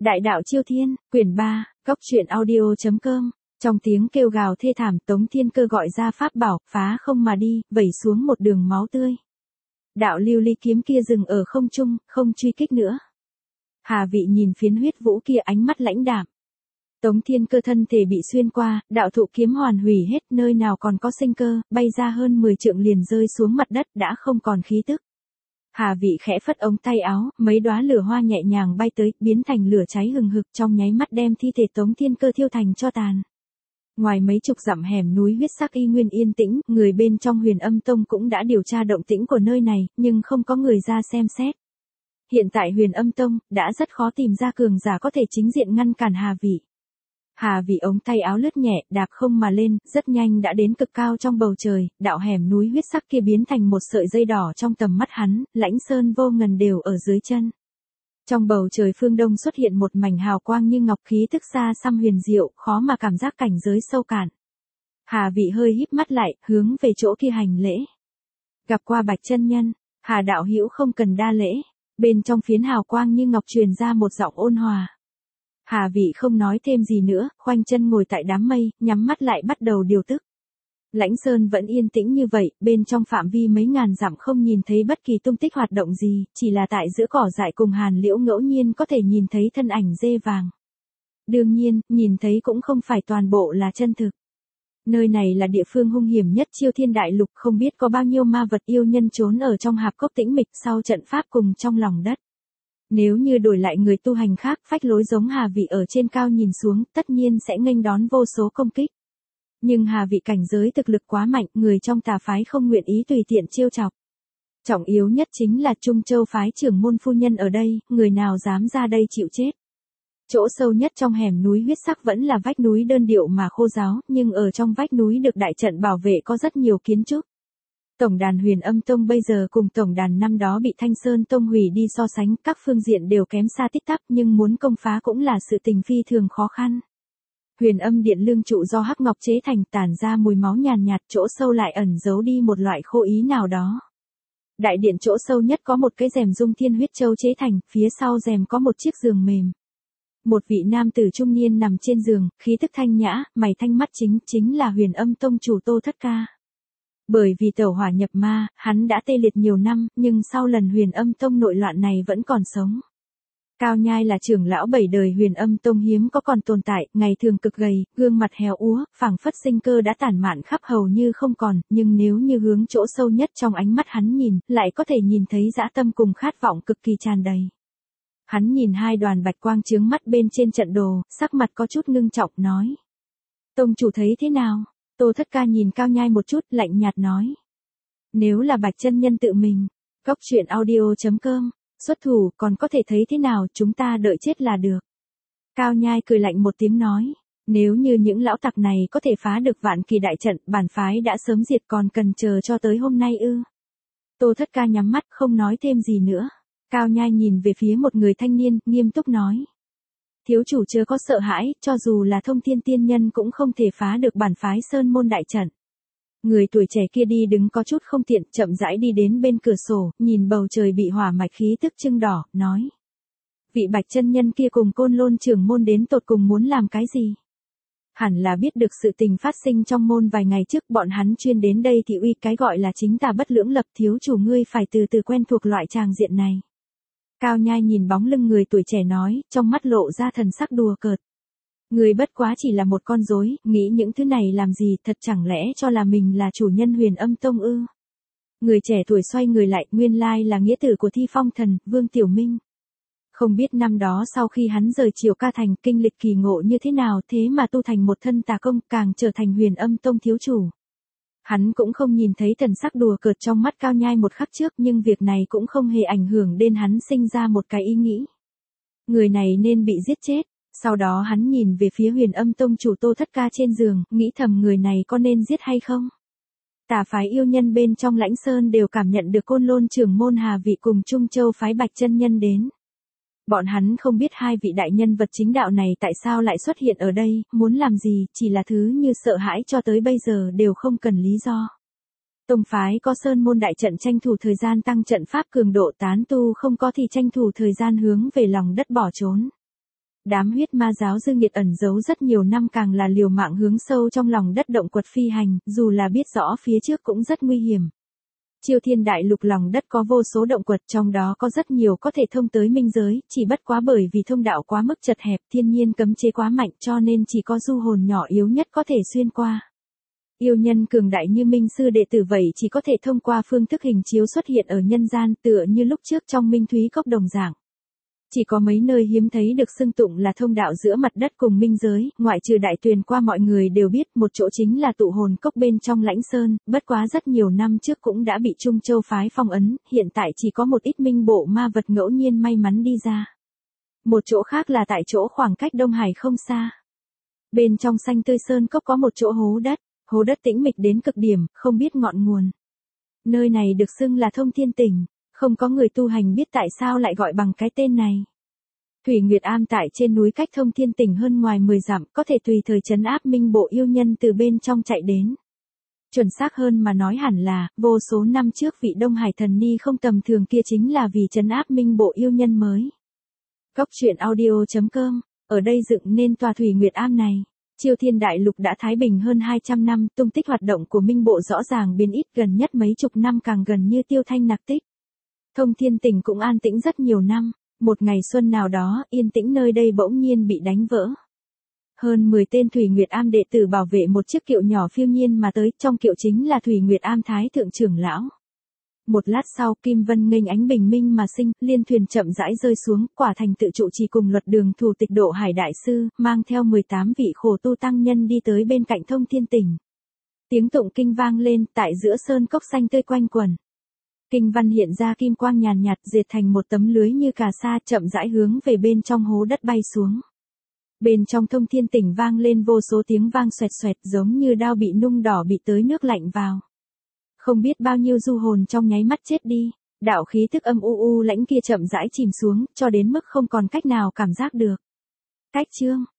Đại đạo Chiêu Thiên, quyển 3, góc truyện audio.com. Trong tiếng kêu gào thê thảm, Tống Thiên Cơ gọi ra pháp bảo, phá không mà đi, vẩy xuống một đường máu tươi. Đạo lưu ly kiếm kia dừng ở không trung, không truy kích nữa. Hà Vị nhìn phiến huyết vũ kia ánh mắt lãnh đạm. Tống Thiên Cơ thân thể bị xuyên qua, đạo thụ kiếm hoàn hủy hết, nơi nào còn có sinh cơ, bay ra hơn 10 trượng liền rơi xuống mặt đất, đã không còn khí tức. Hà Vị khẽ phất ống tay áo, mấy đóa lửa hoa nhẹ nhàng bay tới, biến thành lửa cháy hừng hực, trong nháy mắt đem thi thể Tống Thiên Cơ thiêu thành tro tàn. Ngoài mấy chục dặm hẻm núi huyết sắc y nguyên yên tĩnh, người bên trong Huyền Âm Tông cũng đã điều tra động tĩnh của nơi này, nhưng không có người ra xem xét. Hiện tại Huyền Âm Tông đã rất khó tìm ra cường giả có thể chính diện ngăn cản Hà Vị. Hà Vị ống tay áo lướt nhẹ, đạp không mà lên, rất nhanh đã đến cực cao trong bầu trời, đạo hẻm núi huyết sắc kia biến thành một sợi dây đỏ trong tầm mắt hắn, lãnh sơn vô ngần đều ở dưới chân. Trong bầu trời phương đông xuất hiện một mảnh hào quang như ngọc, khí tức xa xăm huyền diệu, khó mà cảm giác cảnh giới sâu cạn. Hà Vị hơi híp mắt lại, hướng về chỗ kia hành lễ. Gặp qua Bạch chân nhân, Hà đạo hữu không cần đa lễ. Bên trong phiến hào quang như ngọc truyền ra một giọng ôn hòa. Hà Vị không nói thêm gì nữa, khoanh chân ngồi tại đám mây, nhắm mắt lại bắt đầu điều tức. Lãnh Sơn vẫn yên tĩnh như vậy, bên trong phạm vi mấy ngàn dặm không nhìn thấy bất kỳ tung tích hoạt động gì, chỉ là tại giữa cỏ dại cùng hàn liễu ngẫu nhiên có thể nhìn thấy thân ảnh dê vàng. Đương nhiên, nhìn thấy cũng không phải toàn bộ là chân thực. Nơi này là địa phương hung hiểm nhất Chiêu Thiên đại lục, không biết có bao nhiêu ma vật yêu nhân trốn ở trong hạp cốc tĩnh mịch sau trận pháp cùng trong lòng đất. Nếu như đổi lại người tu hành khác, phách lối giống Hà Vị ở trên cao nhìn xuống, tất nhiên sẽ nghênh đón vô số công kích. Nhưng Hà Vị cảnh giới thực lực quá mạnh, người trong tà phái không nguyện ý tùy tiện chiêu chọc. Trọng yếu nhất chính là Trung Châu phái trưởng môn phu nhân ở đây, người nào dám ra đây chịu chết. Chỗ sâu nhất trong hẻm núi huyết sắc vẫn là vách núi đơn điệu mà khô ráo, nhưng ở trong vách núi được đại trận bảo vệ có rất nhiều kiến trúc. Tổng đàn Huyền Âm Tông bây giờ cùng tổng đàn năm đó bị Thanh Sơn Tông hủy đi so sánh, các phương diện đều kém xa tít tắp, nhưng muốn công phá cũng là sự tình phi thường khó khăn. Huyền Âm Điện lương trụ do hắc ngọc chế thành, tản ra mùi máu nhàn nhạt, chỗ sâu lại ẩn giấu đi một loại khô ý nào đó. Đại điện chỗ sâu nhất có một cái rèm dung thiên huyết châu chế thành, phía sau rèm có một chiếc giường mềm. Một vị nam tử trung niên nằm trên giường, khí tức thanh nhã, mày thanh mắt chính là Huyền Âm Tông chủ Tô Thất Ca. Bởi vì tẩu hỏa nhập ma, hắn đã tê liệt nhiều năm, nhưng sau lần Huyền Âm Tông nội loạn này vẫn còn sống. Cao Nhai là trưởng lão 7 đời Huyền Âm Tông hiếm có còn tồn tại, ngày thường cực gầy, gương mặt héo úa, phảng phất sinh cơ đã tản mạn khắp hầu như không còn, nhưng nếu như hướng chỗ sâu nhất trong ánh mắt hắn nhìn, lại có thể nhìn thấy dã tâm cùng khát vọng cực kỳ tràn đầy. Hắn nhìn hai đoàn bạch quang chướng mắt bên trên trận đồ, sắc mặt có chút ngưng trọng nói. Tông chủ thấy thế nào? Tô Thất Ca nhìn Cao Nhai một chút, lạnh nhạt nói. Nếu là Bạch chân nhân tự mình, góc truyện audio.com, xuất thủ còn có thể thấy thế nào, chúng ta đợi chết là được. Cao Nhai cười lạnh một tiếng nói. Nếu như những lão tặc này có thể phá được Vạn Kỳ đại trận, bản phái đã sớm diệt, còn cần chờ cho tới hôm nay ư? Tô Thất Ca nhắm mắt không nói thêm gì nữa. Cao Nhai nhìn về phía một người thanh niên, nghiêm túc nói. Thiếu chủ chưa có sợ hãi, cho dù là Thông Thiên tiên nhân cũng không thể phá được bản phái Sơn môn đại trận. Người tuổi trẻ kia đi đứng có chút không tiện, chậm rãi đi đến bên cửa sổ, nhìn bầu trời bị hỏa mạch khí tức trưng đỏ, nói. Vị Bạch chân nhân kia cùng Côn Lôn trưởng môn đến tột cùng muốn làm cái gì? Hẳn là biết được sự tình phát sinh trong môn vài ngày trước, bọn hắn chuyên đến đây thì uy cái gọi là chính tà bất lưỡng lập, thiếu chủ ngươi phải từ từ quen thuộc loại tràng diện này. Cao Nhai nhìn bóng lưng người tuổi trẻ nói, trong mắt lộ ra thần sắc đùa cợt. Người bất quá chỉ là một con rối, nghĩ những thứ này làm gì, thật chẳng lẽ cho là mình là chủ nhân Huyền Âm Tông ư? Người trẻ tuổi xoay người lại, nguyên lai là nghĩa tử của Thi Phong Thần, Vương Tiểu Minh. Không biết năm đó sau khi hắn rời Triều Ca Thành, kinh lịch kỳ ngộ như thế nào, thế mà tu thành một thân tà công, càng trở thành Huyền Âm Tông thiếu chủ. Hắn cũng không nhìn thấy thần sắc đùa cợt trong mắt Cao Nhai một khắc trước, nhưng việc này cũng không hề ảnh hưởng đến hắn sinh ra một cái ý nghĩ. Người này nên bị giết chết. Sau đó hắn nhìn về phía Huyền Âm Tông chủ Tô Thất Ca trên giường, nghĩ thầm người này có nên giết hay không. Tà phái yêu nhân bên trong Lãnh Sơn đều cảm nhận được Côn Lôn trưởng môn Hà Vị cùng Trung Châu phái Bạch chân nhân đến. Bọn hắn không biết hai vị đại nhân vật chính đạo này tại sao lại xuất hiện ở đây, muốn làm gì, chỉ là thứ như sợ hãi cho tới bây giờ đều không cần lý do. Tông phái có Sơn môn đại trận tranh thủ thời gian tăng trận pháp cường độ, tán tu không có thì tranh thủ thời gian hướng về lòng đất bỏ trốn. Đám huyết ma giáo dư nghiệt ẩn giấu rất nhiều năm càng là liều mạng hướng sâu trong lòng đất động quật phi hành, dù là biết rõ phía trước cũng rất nguy hiểm. Chiêu Thiên Đại Lục lòng đất có vô số động quật, trong đó có rất nhiều có thể thông tới minh giới, chỉ bất quá bởi vì thông đạo quá mức chật hẹp, thiên nhiên cấm chế quá mạnh cho nên chỉ có du hồn nhỏ yếu nhất có thể xuyên qua. Yêu nhân cường đại như minh sư đệ tử vậy chỉ có thể thông qua phương thức hình chiếu xuất hiện ở nhân gian, tựa như lúc trước trong Minh Thúy Cốc đồng dạng. Chỉ có mấy nơi hiếm thấy được xưng tụng là thông đạo giữa mặt đất cùng minh giới, ngoại trừ Đại Tuyền qua mọi người đều biết, một chỗ chính là tụ hồn cốc bên trong Lãnh Sơn, bất quá rất nhiều năm trước cũng đã bị Trung Châu phái phong ấn, hiện tại chỉ có một ít minh bộ ma vật ngẫu nhiên may mắn đi ra. Một chỗ khác là tại chỗ khoảng cách Đông Hải không xa. Bên trong xanh tươi sơn cốc có một chỗ hố đất tĩnh mịch đến cực điểm, không biết ngọn nguồn. Nơi này được xưng là Thông Thiên Tỉnh, không có người tu hành biết tại sao lại gọi bằng cái tên này. Thủy Nguyệt Am tại trên núi cách Thông Thiên Tỉnh hơn ngoài 10 dặm, có thể tùy thời trấn áp minh bộ yêu nhân từ bên trong chạy đến. Chuẩn xác hơn mà nói hẳn là, vô số năm trước vị Đông Hải thần ni không tầm thường kia chính là vì trấn áp minh bộ yêu nhân mới. Góc truyện audio.com, ở đây dựng nên tòa Thủy Nguyệt Am này. Chiêu Thiên Đại Lục đã thái bình hơn 200 năm, tung tích hoạt động của minh bộ rõ ràng biến ít, gần nhất mấy chục năm càng gần như tiêu thanh nặc tích. Thông Thiên Tỉnh cũng an tĩnh rất nhiều năm, một ngày xuân nào đó, yên tĩnh nơi đây bỗng nhiên bị đánh vỡ. Hơn 10 tên Thủy Nguyệt Am đệ tử bảo vệ một chiếc kiệu nhỏ phiêu nhiên mà tới, trong kiệu chính là Thủy Nguyệt Am Thái thượng trưởng lão. Một lát sau, Kim Vân nghênh ánh bình minh mà sinh, liên thuyền chậm rãi rơi xuống, quả thành tự trụ trì cùng Luật Đường thủ tịch Độ Hải đại sư, mang theo 18 vị khổ tu tăng nhân đi tới bên cạnh Thông Thiên Tỉnh. Tiếng tụng kinh vang lên, tại giữa sơn cốc xanh tươi quanh quẩn. Kinh văn hiện ra kim quang nhàn nhạt, diệt thành một tấm lưới như cà sa, chậm rãi hướng về bên trong hố đất bay xuống. Bên trong Thông Thiên Tỉnh vang lên vô số tiếng vang xoẹt xoẹt, giống như đao bị nung đỏ bị tới nước lạnh vào. Không biết bao nhiêu du hồn trong nháy mắt chết đi, đạo khí tức âm u lãnh kia chậm rãi chìm xuống, cho đến mức không còn cách nào cảm giác được. Cách chương